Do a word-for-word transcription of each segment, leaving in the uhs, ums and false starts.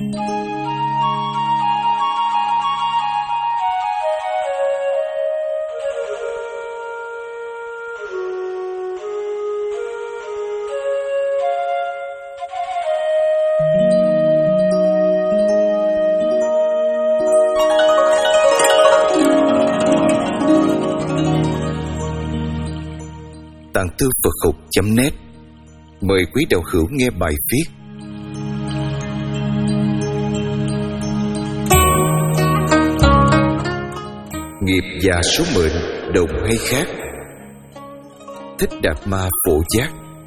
Tạng Thư Phật Học chấm net mời quý đạo hữu nghe bài viết Nghiệp và số mệnh đồng hay khác? Thích Đạt Ma Phổ Giác.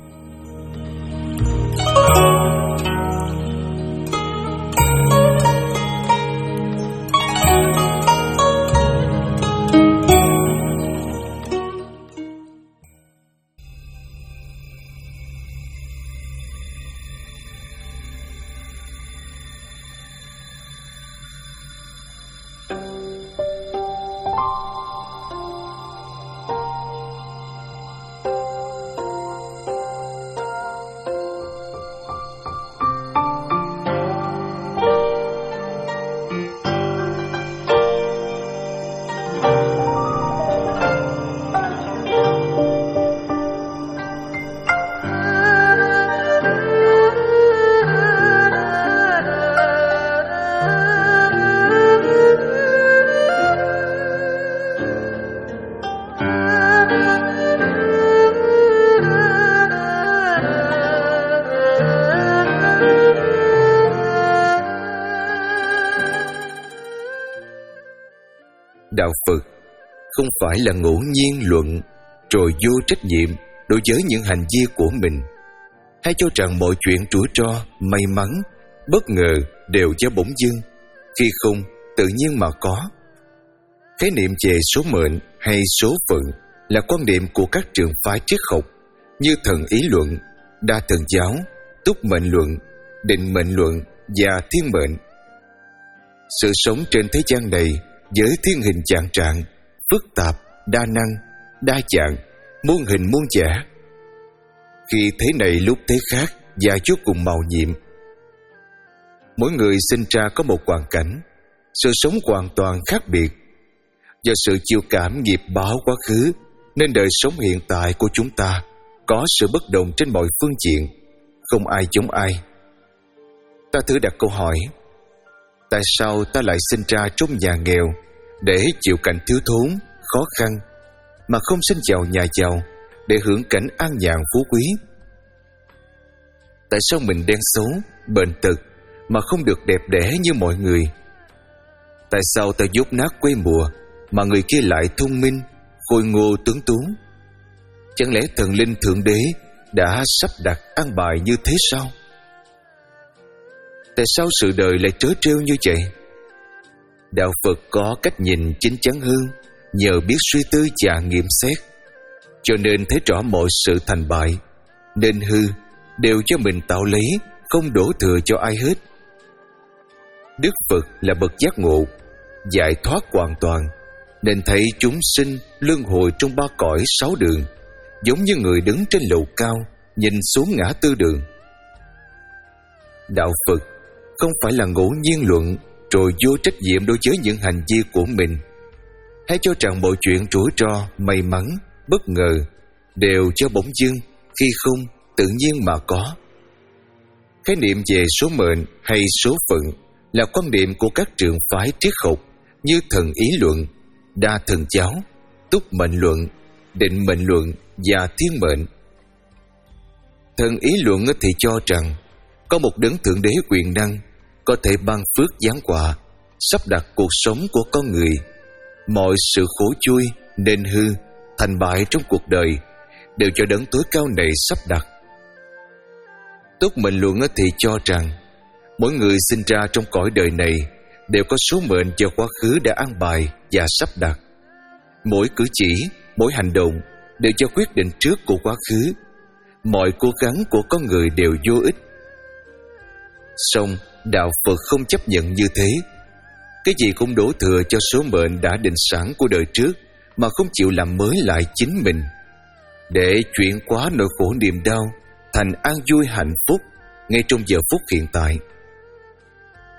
Đạo Phật không phải là ngẫu nhiên luận rồi vô trách nhiệm đối với những hành vi của mình, hay cho rằng mọi chuyện rủi ro, may mắn, bất ngờ đều do bỗng dưng, khi không tự nhiên mà có. Khái niệm về số mệnh hay số phận là quan niệm của các trường phái triết học như thần ý luận, đa thần giáo, túc mệnh luận, định mệnh luận và thiên mệnh. Sự sống trên thế gian này với thiên hình dạng trạng, phức tạp, đa năng, đa dạng, muôn hình muôn vẻ. Khi thế này lúc thế khác và vô cùng màu nhiệm. Mỗi người sinh ra có một hoàn cảnh, sự sống hoàn toàn khác biệt. Do sự chịu cảm nghiệp báo quá khứ nên đời sống hiện tại của chúng ta có sự bất đồng trên mọi phương diện, không ai giống ai. Ta thử đặt câu hỏi: tại sao ta lại sinh ra trong nhà nghèo để chịu cảnh thiếu thốn, khó khăn, mà không sinh vào nhà giàu để hưởng cảnh an nhàn phú quý? Tại sao mình đen xấu, bệnh tật mà không được đẹp đẽ như mọi người? Tại sao ta dốt nát quê mùa mà người kia lại thông minh, khôi ngô tuấn tú? Chẳng lẽ thần linh thượng đế đã sắp đặt an bài như thế sao? Tại sao sự đời lại trớ trêu như vậy? Đạo Phật có cách nhìn chín chắn hơn nhờ biết suy tư và nghiệm xét, cho nên thấy rõ mọi sự thành bại, nên hư đều cho mình tạo lấy, không đổ thừa cho ai hết. Đức Phật là bậc giác ngộ, giải thoát hoàn toàn, nên thấy chúng sinh luân hồi trong ba cõi sáu đường, giống như người đứng trên lầu cao nhìn xuống ngã tư đường. Đạo Phật không phải là ngẫu nhiên luận rồi vô trách nhiệm đối với những hành vi của mình, hay cho rằng mọi chuyện rủi ro, may mắn, bất ngờ đều do bỗng dưng, khi không tự nhiên mà có. Khái niệm về số mệnh hay số phận là quan niệm của các trường phái triết học như thần ý luận, đa thần giáo, túc mệnh luận, định mệnh luận và thiên mệnh. Thần ý luận thì cho rằng có một đấng thượng đế quyền năng có thể ban phước giáng họa, sắp đặt cuộc sống của con người. Mọi sự khổ chui, nên hư, thành bại trong cuộc đời đều cho đấng tối cao này sắp đặt. Túc mệnh luận thì cho rằng mỗi người sinh ra trong cõi đời này đều có số mệnh do quá khứ đã an bài và sắp đặt. Mỗi cử chỉ, mỗi hành động đều cho quyết định trước của quá khứ. Mọi cố gắng của con người đều vô ích. Song Đạo Phật không chấp nhận như thế. Cái gì cũng đổ thừa cho số mệnh đã định sẵn của đời trước, mà không chịu làm mới lại chính mình, để chuyển hóa nỗi khổ niềm đau thành an vui hạnh phúc ngay trong giờ phút hiện tại.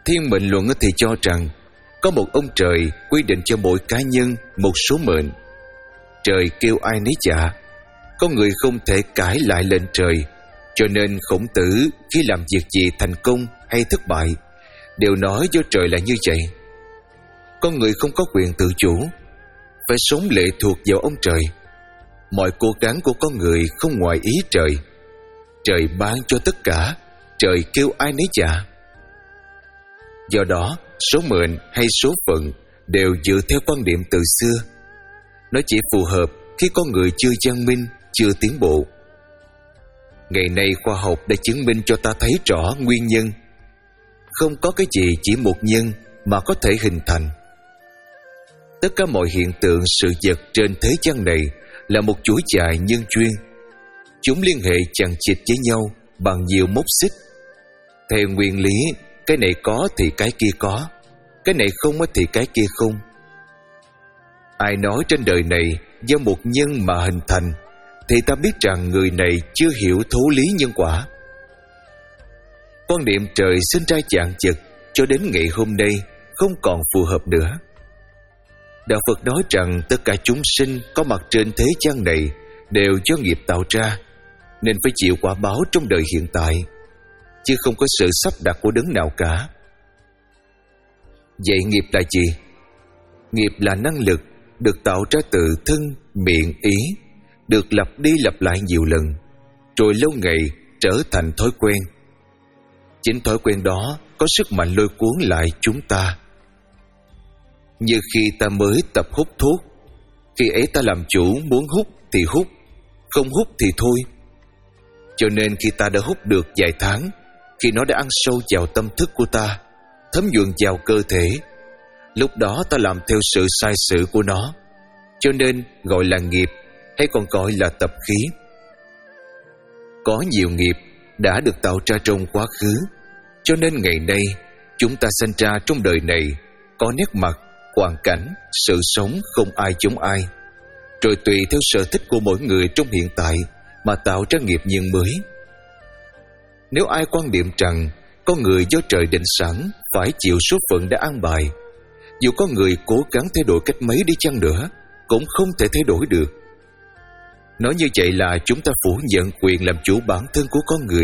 Thiên mệnh luận thì cho rằng có một ông trời quy định cho mỗi cá nhân một số mệnh. Trời kêu ai nấy dạ, con người không thể cãi lại lệnh trời, cho nên Khổng Tử khi làm việc gì thành công hay thất bại đều nói do trời là như vậy. Con người không có quyền tự chủ, phải sống lệ thuộc vào ông trời. Mọi cố gắng của con người không ngoài ý trời. Trời ban cho tất cả, trời kêu ai nấy dạ. Do đó, số mệnh hay số phận đều dựa theo quan điểm từ xưa. Nó chỉ phù hợp khi con người chưa văn minh, chưa tiến bộ. Ngày nay khoa học đã chứng minh cho ta thấy rõ nguyên nhân. Không có cái gì chỉ một nhân mà có thể hình thành. Tất cả mọi hiện tượng sự vật trên thế gian này là một chuỗi dài nhân duyên. Chúng liên hệ chằng chịt với nhau bằng nhiều móc xích. Theo nguyên lý, cái này có thì cái kia có, cái này không thì cái kia không. Ai nói trên đời này do một nhân mà hình thành, thì ta biết rằng người này chưa hiểu thấu lý nhân quả. Quan niệm trời sinh ra chạng chực cho đến ngày hôm nay không còn phù hợp nữa. Đạo Phật nói rằng tất cả chúng sinh có mặt trên thế gian này đều do nghiệp tạo ra, nên phải chịu quả báo trong đời hiện tại, chứ không có sự sắp đặt của đấng nào cả. Vậy nghiệp là gì? Nghiệp là năng lực được tạo ra từ thân, miệng, ý, được lặp đi lặp lại nhiều lần, rồi lâu ngày trở thành thói quen. Chính thói quen đó có sức mạnh lôi cuốn lại chúng ta. Như khi ta mới tập hút thuốc, khi ấy ta làm chủ, muốn hút thì hút, không hút thì thôi. Cho nên khi ta đã hút được vài tháng, khi nó đã ăn sâu vào tâm thức của ta, thấm nhuần vào cơ thể, lúc đó ta làm theo sự sai sự của nó, cho nên gọi là nghiệp, hay còn gọi là tập khí. Có nhiều nghiệp đã được tạo ra trong quá khứ, cho nên ngày nay chúng ta sinh ra trong đời này có nét mặt, hoàn cảnh, sự sống không ai giống ai, rồi tùy theo sở thích của mỗi người trong hiện tại mà tạo ra nghiệp nhân mới. Nếu ai quan niệm rằng con người do trời định sẵn phải chịu số phận đã an bài, dù có người cố gắng thay đổi cách mấy đi chăng nữa cũng không thể thay đổi được. Nói như vậy là chúng ta phủ nhận quyền làm chủ bản thân của con người.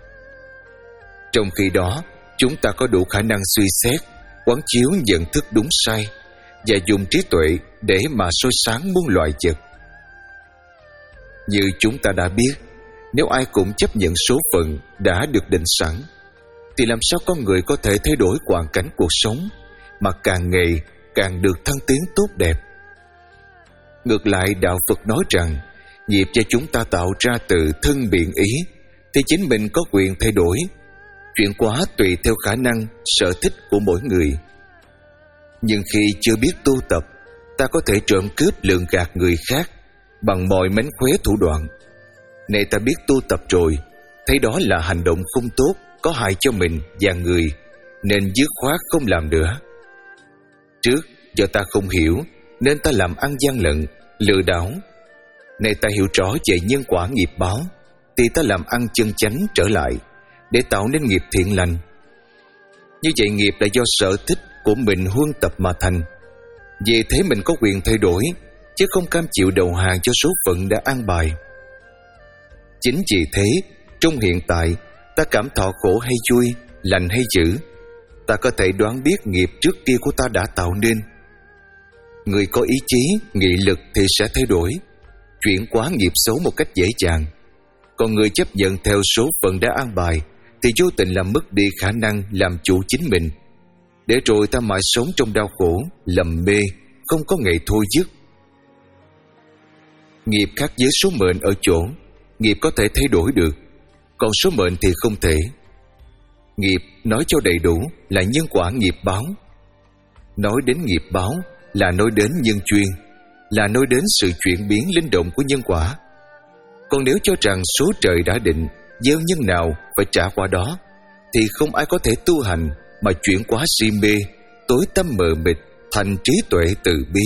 Trong khi đó, chúng ta có đủ khả năng suy xét, quán chiếu nhận thức đúng sai và dùng trí tuệ để mà soi sáng muôn loài vật. Như chúng ta đã biết, nếu ai cũng chấp nhận số phận đã được định sẵn, thì làm sao con người có thể thay đổi hoàn cảnh cuộc sống mà càng ngày càng được thăng tiến tốt đẹp? Ngược lại, Đạo Phật nói rằng nghiệp cho chúng ta tạo ra từ thân miệng ý, thì chính mình có quyền thay đổi, chuyển hóa tùy theo khả năng, sở thích của mỗi người. Nhưng khi chưa biết tu tập, ta có thể trộm cướp lường gạt người khác bằng mọi mánh khóe thủ đoạn. Này ta biết tu tập rồi, thấy đó là hành động không tốt, có hại cho mình và người, nên dứt khoát không làm nữa. Trước do ta không hiểu nên ta làm ăn gian lận, lừa đảo. Này ta hiểu rõ về nhân quả nghiệp báo, thì ta làm ăn chân chánh trở lại để tạo nên nghiệp thiện lành. Như vậy nghiệp là do sở thích của mình huân tập mà thành. Vì thế mình có quyền thay đổi, chứ không cam chịu đầu hàng cho số phận đã an bài. Chính vì thế, trong hiện tại, ta cảm thọ khổ hay vui, lành hay dữ, ta có thể đoán biết nghiệp trước kia của ta đã tạo nên. Người có ý chí, nghị lực thì sẽ thay đổi, chuyển hóa nghiệp xấu một cách dễ dàng. Còn người chấp nhận theo số phận đã an bài thì vô tình làm mất đi khả năng làm chủ chính mình, để rồi ta mãi sống trong đau khổ, lầm mê, không có ngày thôi dứt. Nghiệp khác với số mệnh ở chỗ nghiệp có thể thay đổi được, còn số mệnh thì không thể. Nghiệp nói cho đầy đủ là nhân quả nghiệp báo. Nói đến nghiệp báo là nói đến nhân duyên, là nói đến sự chuyển biến linh động của nhân quả. Còn nếu cho rằng số trời đã định, gieo nhân nào phải trả quả đó, thì không ai có thể tu hành mà chuyển hóa si mê, tối tăm mờ mịt thành trí tuệ từ bi.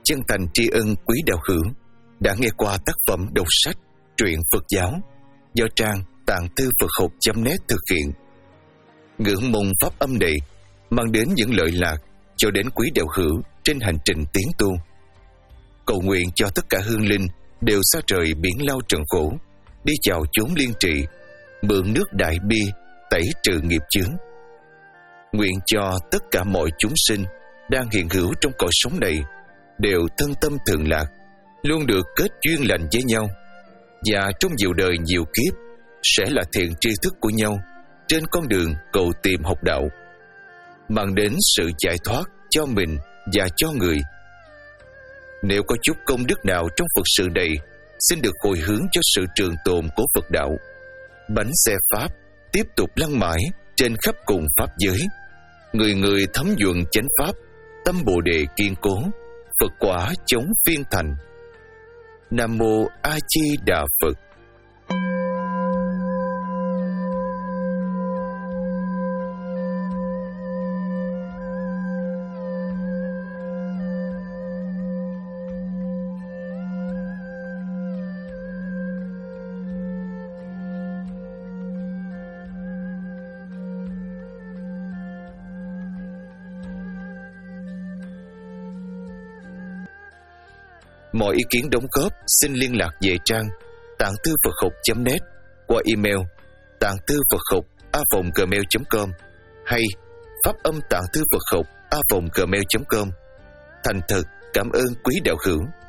chân thành tri ân quý đạo hữu đã nghe qua tác phẩm đọc sách truyện Phật giáo do trang tạng thư Phật học chấm net thực hiện. Ngưỡng mong pháp âm này mang đến những lợi lạc cho đến quý đạo hữu trên hành trình tiến tu. Cầu nguyện cho tất cả hương linh đều xa trời biển lao trần khổ, đi vào chốn liên trị, mượn nước đại bi tẩy trừ nghiệp chướng. Nguyện cho tất cả mọi chúng sinh đang hiện hữu trong cõi sống này đều thân tâm thường lạc, luôn được kết duyên lành với nhau, và trong nhiều đời nhiều kiếp sẽ là thiện tri thức của nhau trên con đường cầu tìm học đạo, mang đến sự giải thoát cho mình và cho người. Nếu có chút công đức nào trong Phật sự này, xin được hồi hướng cho sự trường tồn của Phật đạo. Bánh xe Pháp tiếp tục lăn mãi trên khắp cùng Pháp giới, người người thấm nhuần chánh Pháp, tâm Bồ Đề kiên cố, Phật quả chống phiên thành. Nam Mô A Di Đà Phật. Mọi ý kiến đóng góp xin liên lạc về trang tạng thư Phật học chấm net qua email tạng thư Phật học a vòng gmail chấm com hay pháp âm tạng thư Phật học a vòng gmail chấm com. Thành thật cảm ơn quý đạo hữu.